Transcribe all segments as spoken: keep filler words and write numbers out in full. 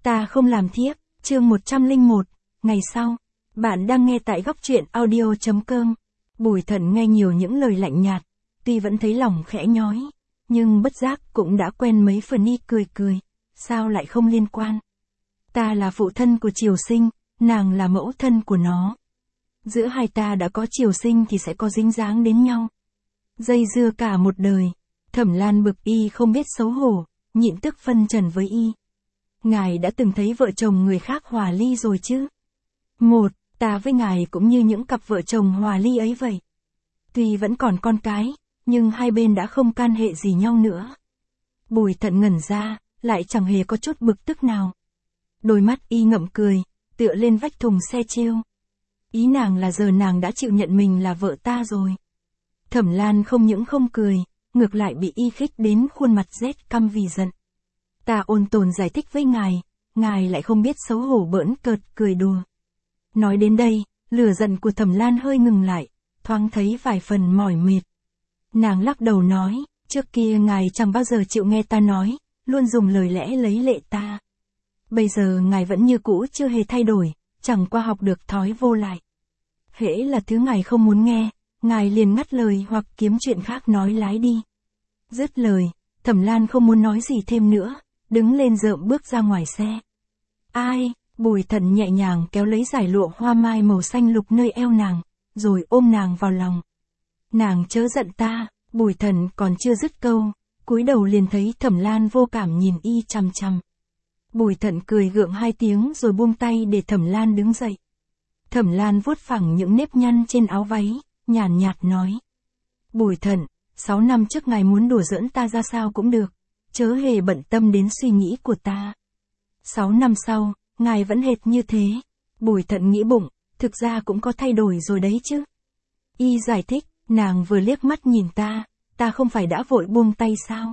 Ta không làm thiếp, chương một trăm lẻ một, ngày sau. Bạn đang nghe tại góc truyện audio chấm com. Bùi Thận nghe nhiều những lời lạnh nhạt, tuy vẫn thấy lòng khẽ nhói, nhưng bất giác cũng đã quen mấy phần y cười cười, sao lại không liên quan. Ta là phụ thân của Triều Sinh, nàng là mẫu thân của nó. Giữa hai ta đã có Triều Sinh thì sẽ có dính dáng đến nhau. Dây dưa cả một đời, Thẩm Lan bực y không biết xấu hổ, nhịn tức phân trần với y. Ngài đã từng thấy vợ chồng người khác hòa ly rồi chứ? Một, ta với ngài cũng như những cặp vợ chồng hòa ly ấy vậy. Tuy vẫn còn con cái, nhưng hai bên đã không can hệ gì nhau nữa. Bùi Thận ngẩn ra, lại chẳng hề có chút bực tức nào. Đôi mắt y ngậm cười, tựa lên vách thùng xe treo. Ý nàng là giờ nàng đã chịu nhận mình là vợ ta rồi. Thẩm Lan không những không cười, ngược lại bị y khích đến khuôn mặt rét căm vì giận. Ta ôn tồn giải thích với ngài, ngài lại không biết xấu hổ bỡn cợt cười đùa. Nói đến đây, lửa giận của Thẩm Lan hơi ngừng lại, thoáng thấy vài phần mỏi mệt. Nàng lắc đầu nói, trước kia ngài chẳng bao giờ chịu nghe ta nói, luôn dùng lời lẽ lấy lệ ta. Bây giờ ngài vẫn như cũ chưa hề thay đổi, chẳng qua học được thói vô lại. Hễ là thứ ngài không muốn nghe, ngài liền ngắt lời hoặc kiếm chuyện khác nói lái đi. Dứt lời, Thẩm Lan không muốn nói gì thêm nữa, đứng lên rợm bước ra ngoài xe. Ai, Bùi Thận nhẹ nhàng kéo lấy dải lụa hoa mai màu xanh lục nơi eo nàng, rồi ôm nàng vào lòng. Nàng chớ giận ta, Bùi Thận còn chưa dứt câu, cúi đầu liền thấy Thẩm Lan vô cảm nhìn y chằm chằm. Bùi Thận cười gượng hai tiếng rồi buông tay để Thẩm Lan đứng dậy. Thẩm Lan vuốt phẳng những nếp nhăn trên áo váy, nhàn nhạt nói. Bùi Thận, sáu năm trước ngài muốn đùa giỡn ta ra sao cũng được, chớ hề bận tâm đến suy nghĩ của ta. Sáu năm sau, ngài vẫn hệt như thế. Bùi Thận nghĩ bụng, thực ra cũng có thay đổi rồi đấy chứ. Y giải thích, nàng vừa liếc mắt nhìn ta, ta không phải đã vội buông tay sao?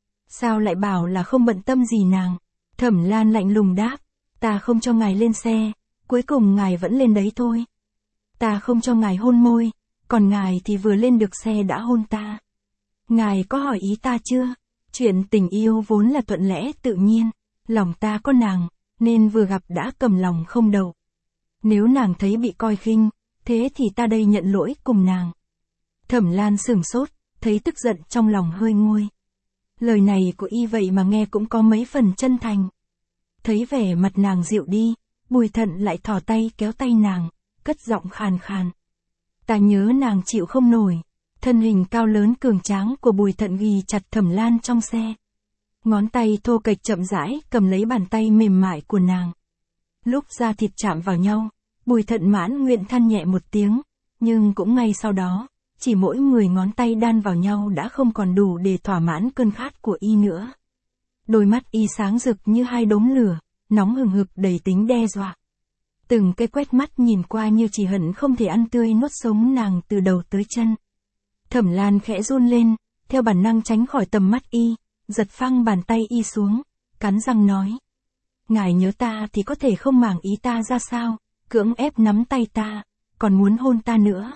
Sao lại bảo là không bận tâm gì nàng? Thẩm Lan lạnh lùng đáp, ta không cho ngài lên xe, cuối cùng ngài vẫn lên đấy thôi. Ta không cho ngài hôn môi, còn ngài thì vừa lên được xe đã hôn ta. Ngài có hỏi ý ta chưa? Chuyện tình yêu vốn là thuận lẽ tự nhiên, lòng ta có nàng, nên vừa gặp đã cầm lòng không đậu. Nếu nàng thấy bị coi khinh, thế thì ta đây nhận lỗi cùng nàng. Thẩm Lan sửng sốt, thấy tức giận trong lòng hơi nguôi. Lời này của y vậy mà nghe cũng có mấy phần chân thành. Thấy vẻ mặt nàng dịu đi, Bùi Thận lại thò tay kéo tay nàng, cất giọng khàn khàn. Ta nhớ nàng chịu không nổi. Thân hình cao lớn cường tráng của Bùi Thận ghi chặt Thẩm Lan trong xe. Ngón tay thô kệch chậm rãi cầm lấy bàn tay mềm mại của nàng. Lúc da thịt chạm vào nhau, Bùi Thận mãn nguyện than nhẹ một tiếng, nhưng cũng ngay sau đó, chỉ mỗi mười ngón tay đan vào nhau đã không còn đủ để thỏa mãn cơn khát của y nữa. Đôi mắt y sáng rực như hai đốm lửa, nóng hừng hực đầy tính đe dọa. Từng cái quét mắt nhìn qua như chỉ hận không thể ăn tươi nuốt sống nàng từ đầu tới chân. Thẩm Lan khẽ run lên, theo bản năng tránh khỏi tầm mắt y, giật phăng bàn tay y xuống, cắn răng nói. Ngài nhớ ta thì có thể không màng ý ta ra sao, cưỡng ép nắm tay ta, còn muốn hôn ta nữa.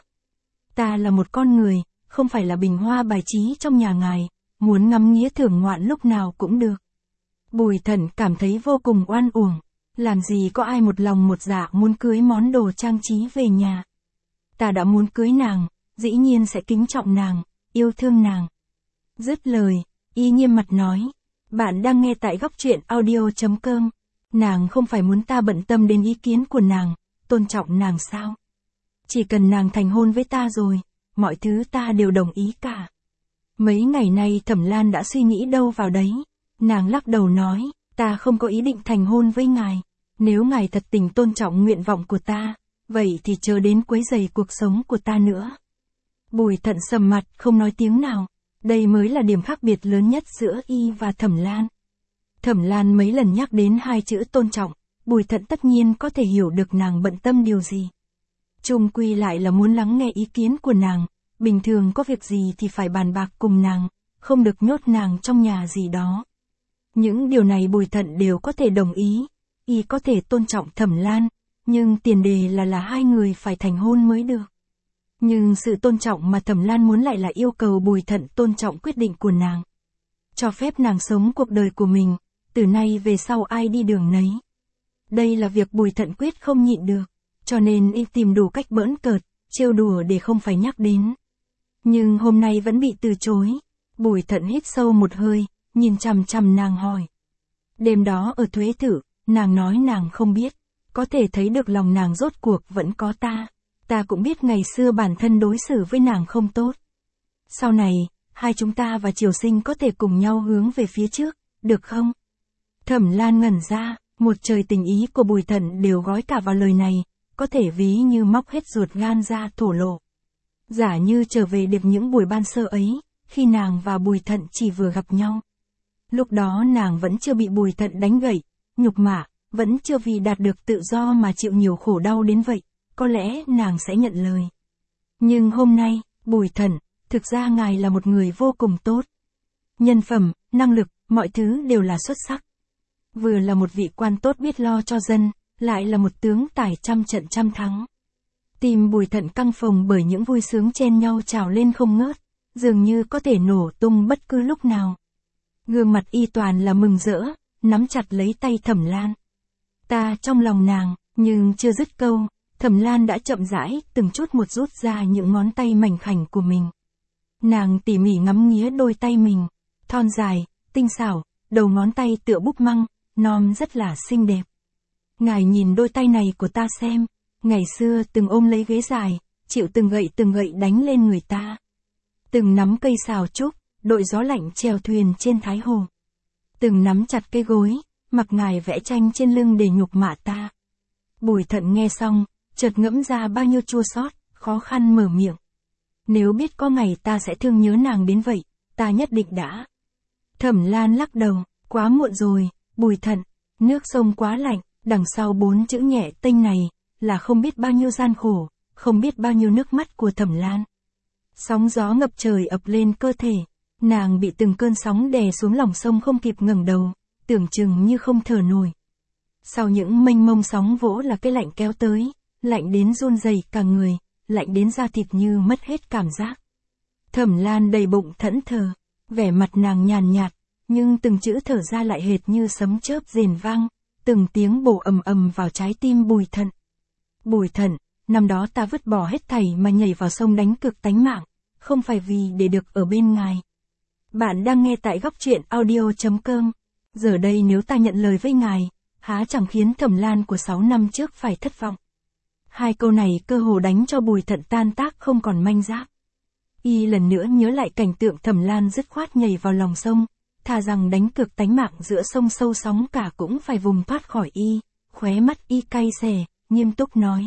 Ta là một con người, không phải là bình hoa bài trí trong nhà ngài, muốn ngắm nghía thưởng ngoạn lúc nào cũng được. Bùi Thận cảm thấy vô cùng oan uổng, làm gì có ai một lòng một dạ muốn cưới món đồ trang trí về nhà. Ta đã muốn cưới nàng, dĩ nhiên sẽ kính trọng nàng, yêu thương nàng. Dứt lời, y nghiêm mặt nói, bạn đang nghe tại góc truyện audio chấm com, nàng không phải muốn ta bận tâm đến ý kiến của nàng, tôn trọng nàng sao? Chỉ cần nàng thành hôn với ta rồi, mọi thứ ta đều đồng ý cả. Mấy ngày nay Thẩm Lan đã suy nghĩ đâu vào đấy, nàng lắc đầu nói, ta không có ý định thành hôn với ngài, nếu ngài thật tình tôn trọng nguyện vọng của ta, vậy thì chờ đến quấy rầy cuộc sống của ta nữa. Bùi Thận sầm mặt không nói tiếng nào, đây mới là điểm khác biệt lớn nhất giữa y và Thẩm Lan. Thẩm Lan mấy lần nhắc đến hai chữ tôn trọng, Bùi Thận tất nhiên có thể hiểu được nàng bận tâm điều gì. Chung quy lại là muốn lắng nghe ý kiến của nàng, bình thường có việc gì thì phải bàn bạc cùng nàng, không được nhốt nàng trong nhà gì đó. Những điều này Bùi Thận đều có thể đồng ý, y có thể tôn trọng Thẩm Lan, nhưng tiền đề là là hai người phải thành hôn mới được. Nhưng sự tôn trọng mà Thẩm Lan muốn lại là yêu cầu Bùi Thận tôn trọng quyết định của nàng. Cho phép nàng sống cuộc đời của mình, từ nay về sau ai đi đường nấy. Đây là việc Bùi Thận quyết không nhịn được, cho nên y tìm đủ cách bỡn cợt, trêu đùa để không phải nhắc đến. Nhưng hôm nay vẫn bị từ chối. Bùi Thận hít sâu một hơi, nhìn chằm chằm nàng hỏi. Đêm đó ở Thuế Thử, nàng nói nàng không biết, có thể thấy được lòng nàng rốt cuộc vẫn có ta. Ta cũng biết ngày xưa bản thân đối xử với nàng không tốt. Sau này, hai chúng ta và Triều Sinh có thể cùng nhau hướng về phía trước, được không? Thẩm Lan ngẩn ra, một trời tình ý của Bùi Thận đều gói cả vào lời này, có thể ví như móc hết ruột gan ra thổ lộ. Giả như trở về điệp những buổi ban sơ ấy, khi nàng và Bùi Thận chỉ vừa gặp nhau. Lúc đó nàng vẫn chưa bị Bùi Thận đánh gậy, nhục mạ, vẫn chưa vì đạt được tự do mà chịu nhiều khổ đau đến vậy, có lẽ nàng sẽ nhận lời. Nhưng hôm nay, Bùi Thận, thực ra ngài là một người vô cùng tốt. Nhân phẩm, năng lực, mọi thứ đều là xuất sắc. Vừa là một vị quan tốt biết lo cho dân, lại là một tướng tài trăm trận trăm thắng. Tim Bùi Thận căng phồng bởi những vui sướng chen nhau trào lên không ngớt, dường như có thể nổ tung bất cứ lúc nào. Gương mặt y toàn là mừng rỡ, nắm chặt lấy tay Thẩm Lan. Ta trong lòng nàng, nhưng chưa dứt câu, Thẩm Lan đã chậm rãi, từng chút một rút ra những ngón tay mảnh khảnh của mình. Nàng tỉ mỉ ngắm nghía đôi tay mình, thon dài, tinh xảo, đầu ngón tay tựa búp măng, non rất là xinh đẹp. Ngài nhìn đôi tay này của ta xem, ngày xưa từng ôm lấy ghế dài, chịu từng gậy từng gậy đánh lên người ta. Từng nắm cây sào trúc, đội gió lạnh chèo thuyền trên Thái Hồ. Từng nắm chặt cây gối, mặc ngài vẽ tranh trên lưng để nhục mạ ta. Bùi Thận nghe xong, chợt ngẫm ra bao nhiêu chua xót, khó khăn mở miệng. Nếu biết có ngày ta sẽ thương nhớ nàng đến vậy, ta nhất định đã. Thẩm Lan lắc đầu, quá muộn rồi, Bùi Thận, nước sông quá lạnh, đằng sau bốn chữ nhẹ tênh này, là không biết bao nhiêu gian khổ, không biết bao nhiêu nước mắt của Thẩm Lan. Sóng gió ngập trời ập lên cơ thể, nàng bị từng cơn sóng đè xuống lòng sông không kịp ngẩng đầu, tưởng chừng như không thở nổi. Sau những mênh mông sóng vỗ là cái lạnh kéo tới, lạnh đến run rẩy cả người, lạnh đến da thịt như mất hết cảm giác. Thẩm Lan đầy bụng thẫn thờ, vẻ mặt nàng nhàn nhạt, nhưng từng chữ thở ra lại hệt như sấm chớp rền vang, từng tiếng bổ ầm ầm vào trái tim Bùi Thận. Bùi Thận, năm đó ta vứt bỏ hết thảy mà nhảy vào sông đánh cược tánh mạng, không phải vì để được ở bên ngài. Bạn đang nghe tại góc truyện audio chấm com. Giờ đây nếu ta nhận lời với ngài, há chẳng khiến Thẩm Lan của sáu năm trước phải thất vọng. Hai câu này cơ hồ đánh cho Bùi Thận tan tác không còn manh giáp. Y lần nữa nhớ lại cảnh tượng Thẩm Lan dứt khoát nhảy vào lòng sông, thà rằng đánh cược tánh mạng giữa sông sâu sóng cả cũng phải vùng thoát khỏi y, khóe mắt y cay xè, nghiêm túc nói.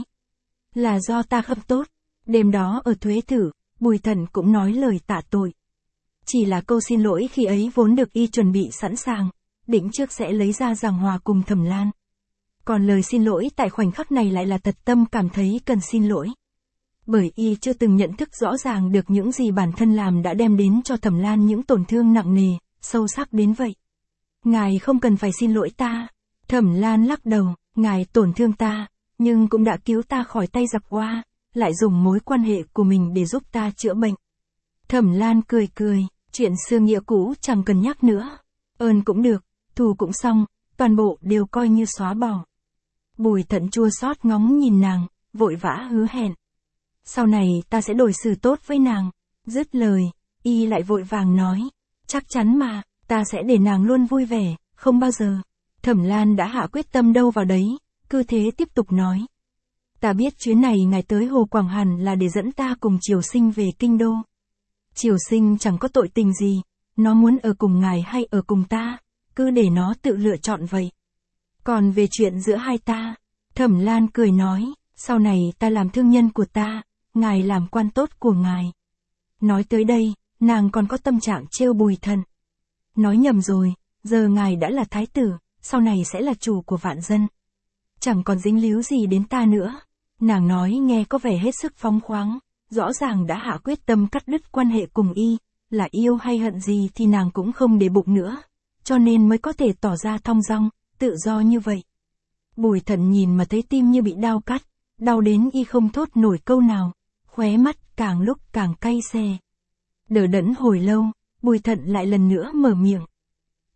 Là do ta không tốt, đêm đó ở Thuế Thử, Bùi Thận cũng nói lời tạ tội. Chỉ là câu xin lỗi khi ấy vốn được y chuẩn bị sẵn sàng, định trước sẽ lấy ra giảng hòa cùng Thẩm Lan. Còn lời xin lỗi tại khoảnh khắc này lại là thật tâm cảm thấy cần xin lỗi. Bởi y chưa từng nhận thức rõ ràng được những gì bản thân làm đã đem đến cho Thẩm Lan những tổn thương nặng nề, sâu sắc đến vậy. Ngài không cần phải xin lỗi ta. Thẩm Lan lắc đầu, ngài tổn thương ta, nhưng cũng đã cứu ta khỏi tay giặc Hoa, lại dùng mối quan hệ của mình để giúp ta chữa bệnh. Thẩm Lan cười cười, chuyện xưa nghĩa cũ chẳng cần nhắc nữa. Ơn cũng được, thù cũng xong, toàn bộ đều coi như xóa bỏ. Bùi Thận chua xót ngóng nhìn nàng, vội vã hứa hẹn. Sau này ta sẽ đối xử tốt với nàng. Dứt lời, y lại vội vàng nói. Chắc chắn mà, ta sẽ để nàng luôn vui vẻ, không bao giờ. Thẩm Lan đã hạ quyết tâm đâu vào đấy, cứ thế tiếp tục nói. Ta biết chuyến này ngài tới Hồ Quảng hẳn là để dẫn ta cùng Triều Sinh về kinh đô. Triều Sinh chẳng có tội tình gì, nó muốn ở cùng ngài hay ở cùng ta, cứ để nó tự lựa chọn vậy. Còn về chuyện giữa hai ta, Thẩm Lan cười nói, sau này ta làm thương nhân của ta, ngài làm quan tốt của ngài. Nói tới đây, nàng còn có tâm trạng trêu Bùi Thận. Nói nhầm rồi, giờ ngài đã là thái tử, sau này sẽ là chủ của vạn dân. Chẳng còn dính líu gì đến ta nữa. Nàng nói nghe có vẻ hết sức phóng khoáng, rõ ràng đã hạ quyết tâm cắt đứt quan hệ cùng y, là yêu hay hận gì thì nàng cũng không để bụng nữa, cho nên mới có thể tỏ ra thong dong, tự do như vậy. Bùi Thận nhìn mà thấy tim như bị đau cắt, đau đến y không thốt nổi câu nào, khóe mắt càng lúc càng cay xè. Đờ đẫn hồi lâu, Bùi Thận lại lần nữa mở miệng.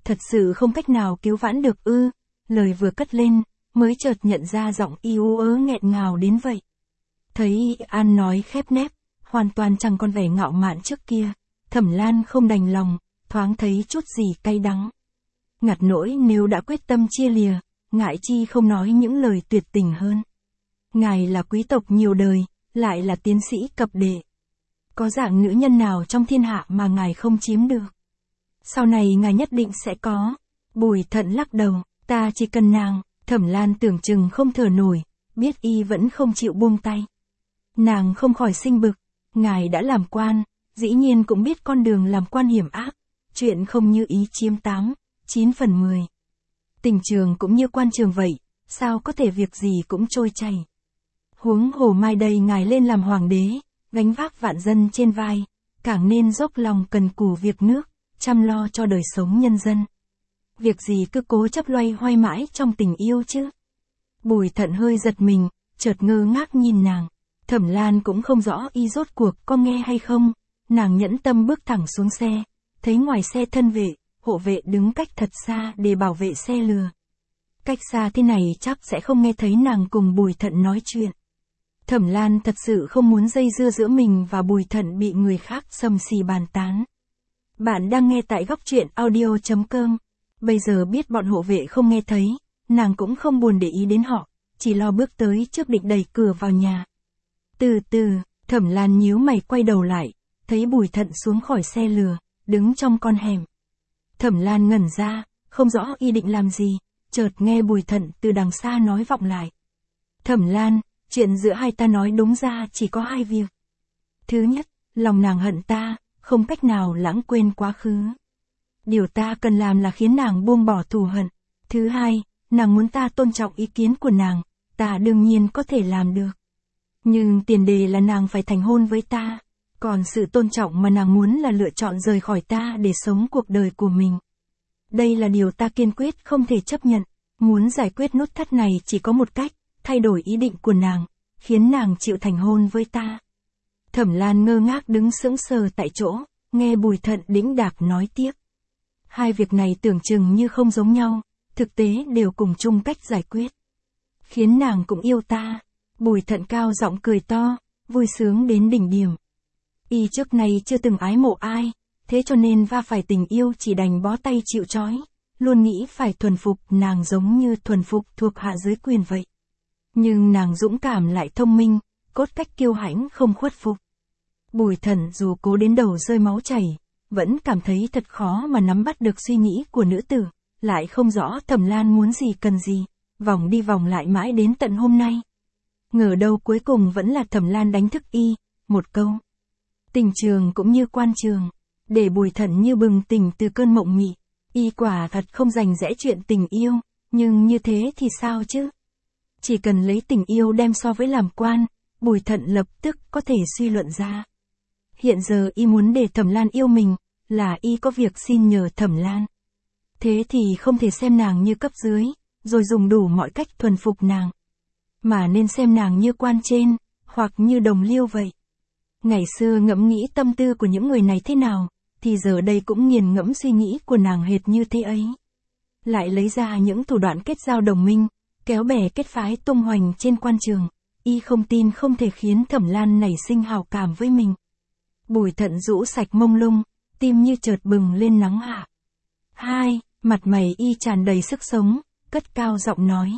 Thật sự không cách nào cứu vãn được ư? Lời vừa cất lên, mới chợt nhận ra giọng y ú ớ nghẹn ngào đến vậy. Thấy An nói khép nép, hoàn toàn chẳng còn vẻ ngạo mạn trước kia, Thẩm Lan không đành lòng, thoáng thấy chút gì cay đắng. Ngặt nỗi nếu đã quyết tâm chia lìa, ngại chi không nói những lời tuyệt tình hơn. Ngài là quý tộc nhiều đời, lại là tiến sĩ cập đệ. Có dạng nữ nhân nào trong thiên hạ mà ngài không chiếm được? Sau này ngài nhất định sẽ có. Bùi Thận lắc đầu, ta chỉ cần nàng. Thẩm Lan tưởng chừng không thở nổi, biết y vẫn không chịu buông tay. Nàng không khỏi sinh bực, ngài đã làm quan, dĩ nhiên cũng biết con đường làm quan hiểm ác, chuyện không như ý chiếm tám, chín phần mười. Tình trường cũng như quan trường vậy, sao có thể việc gì cũng trôi chảy. Huống hồ mai đây ngài lên làm hoàng đế, gánh vác vạn dân trên vai, càng nên dốc lòng cần cù việc nước, chăm lo cho đời sống nhân dân. Việc gì cứ cố chấp loay hoay mãi trong tình yêu chứ? Bùi Thận hơi giật mình, chợt ngơ ngác nhìn nàng. Thẩm Lan cũng không rõ y rốt cuộc có nghe hay không. Nàng nhẫn tâm bước thẳng xuống xe, thấy ngoài xe thân vệ, hộ vệ đứng cách thật xa để bảo vệ xe lừa. Cách xa thế này chắc sẽ không nghe thấy nàng cùng Bùi Thận nói chuyện. Thẩm Lan thật sự không muốn dây dưa giữa mình và Bùi Thận bị người khác xầm xì bàn tán. Bạn đang nghe tại góc truyện audio chấm com. Bây giờ biết bọn hộ vệ không nghe thấy, nàng cũng không buồn để ý đến họ, chỉ lo bước tới trước định đẩy cửa vào nhà. Từ từ, Thẩm Lan nhíu mày quay đầu lại, thấy Bùi Thận xuống khỏi xe lừa, đứng trong con hẻm. Thẩm Lan ngẩn ra, không rõ y định làm gì, chợt nghe Bùi Thận từ đằng xa nói vọng lại. Thẩm Lan, chuyện giữa hai ta nói đúng ra chỉ có hai việc. Thứ nhất, lòng nàng hận ta, không cách nào lãng quên quá khứ. Điều ta cần làm là khiến nàng buông bỏ thù hận. Thứ hai, nàng muốn ta tôn trọng ý kiến của nàng, ta đương nhiên có thể làm được. Nhưng tiền đề là nàng phải thành hôn với ta. Còn sự tôn trọng mà nàng muốn là lựa chọn rời khỏi ta để sống cuộc đời của mình. Đây là điều ta kiên quyết không thể chấp nhận. Muốn giải quyết nút thắt này chỉ có một cách, thay đổi ý định của nàng, khiến nàng chịu thành hôn với ta. Thẩm Lan ngơ ngác đứng sững sờ tại chỗ, nghe Bùi Thận đĩnh đạc nói tiếp. Hai việc này tưởng chừng như không giống nhau, thực tế đều cùng chung cách giải quyết. Khiến nàng cũng yêu ta. Bùi Thận cao giọng cười to, vui sướng đến đỉnh điểm. Y trước nay chưa từng ái mộ ai, thế cho nên va phải tình yêu chỉ đành bó tay chịu trói, luôn nghĩ phải thuần phục nàng giống như thuần phục thuộc hạ dưới quyền vậy. Nhưng nàng dũng cảm lại thông minh, cốt cách kiêu hãnh không khuất phục. Bùi Thận dù cố đến đầu rơi máu chảy, vẫn cảm thấy thật khó mà nắm bắt được suy nghĩ của nữ tử, lại không rõ Thẩm Lan muốn gì cần gì, vòng đi vòng lại mãi đến tận hôm nay. Ngờ đâu cuối cùng vẫn là Thẩm Lan đánh thức y, một câu. Tình trường cũng như quan trường, để Bùi Thận như bừng tỉnh từ cơn mộng mị, y quả thật không rành rẽ chuyện tình yêu, nhưng như thế thì sao chứ? Chỉ cần lấy tình yêu đem so với làm quan, Bùi Thận lập tức có thể suy luận ra. Hiện giờ y muốn để Thẩm Lan yêu mình, là y có việc xin nhờ Thẩm Lan. Thế thì không thể xem nàng như cấp dưới, rồi dùng đủ mọi cách thuần phục nàng. Mà nên xem nàng như quan trên, hoặc như đồng liêu vậy. Ngày xưa ngẫm nghĩ tâm tư của những người này thế nào, thì giờ đây cũng nghiền ngẫm suy nghĩ của nàng hệt như thế ấy. Lại lấy ra những thủ đoạn kết giao đồng minh, kéo bè kết phái tung hoành trên quan trường, y không tin không thể khiến Thẩm Lan nảy sinh hào cảm với mình. Bùi Thận rũ sạch mông lung, tim như chợt bừng lên nắng hạ. Hai, mặt mày y tràn đầy sức sống, cất cao giọng nói.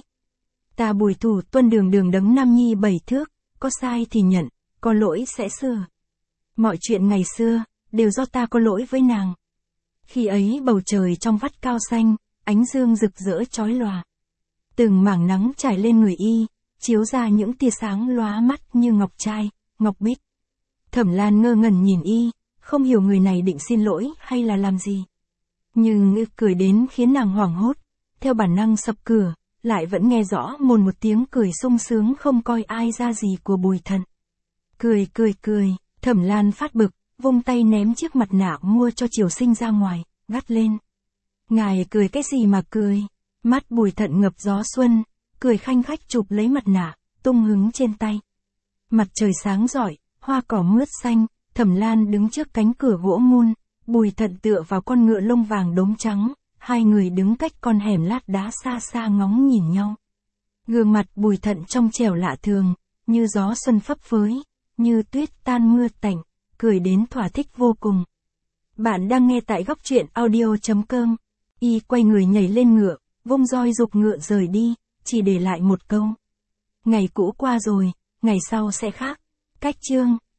Ta Bùi Thủ tuân đường đường đấng nam nhi bảy thước, có sai thì nhận, có lỗi sẽ sửa. Mọi chuyện ngày xưa, đều do ta có lỗi với nàng. Khi ấy bầu trời trong vắt cao xanh, ánh dương rực rỡ chói lòa. Từng mảng nắng trải lên người y, chiếu ra những tia sáng lóa mắt như ngọc trai, ngọc bích. Thẩm Lan ngơ ngẩn nhìn y, không hiểu người này định xin lỗi hay là làm gì. Nhưng y cười đến khiến nàng hoảng hốt, theo bản năng sập cửa, lại vẫn nghe rõ mồn một tiếng cười sung sướng không coi ai ra gì của Bùi Thận. Cười cười cười, Thẩm Lan phát bực, vung tay ném chiếc mặt nạ mua cho Triều Sinh ra ngoài, gắt lên. Ngài cười cái gì mà cười? Mắt Bùi Thận ngập gió xuân, cười khanh khách chụp lấy mặt nạ, tung hứng trên tay. Mặt trời sáng rọi, hoa cỏ mướt xanh, Thẩm Lan đứng trước cánh cửa gỗ mun, Bùi Thận tựa vào con ngựa lông vàng đốm trắng, Hai người đứng cách con hẻm lát đá xa xa ngóng nhìn nhau. Gương mặt Bùi Thận trong trẻo lạ thường, như gió xuân phấp phới, như tuyết tan mưa tạnh, cười đến thỏa thích vô cùng. Bạn đang nghe tại góc truyện audio.com. Y quay người nhảy lên ngựa, vung roi giục ngựa rời đi, chỉ để lại một câu. Ngày cũ qua rồi, ngày sau sẽ khác. Cách chương.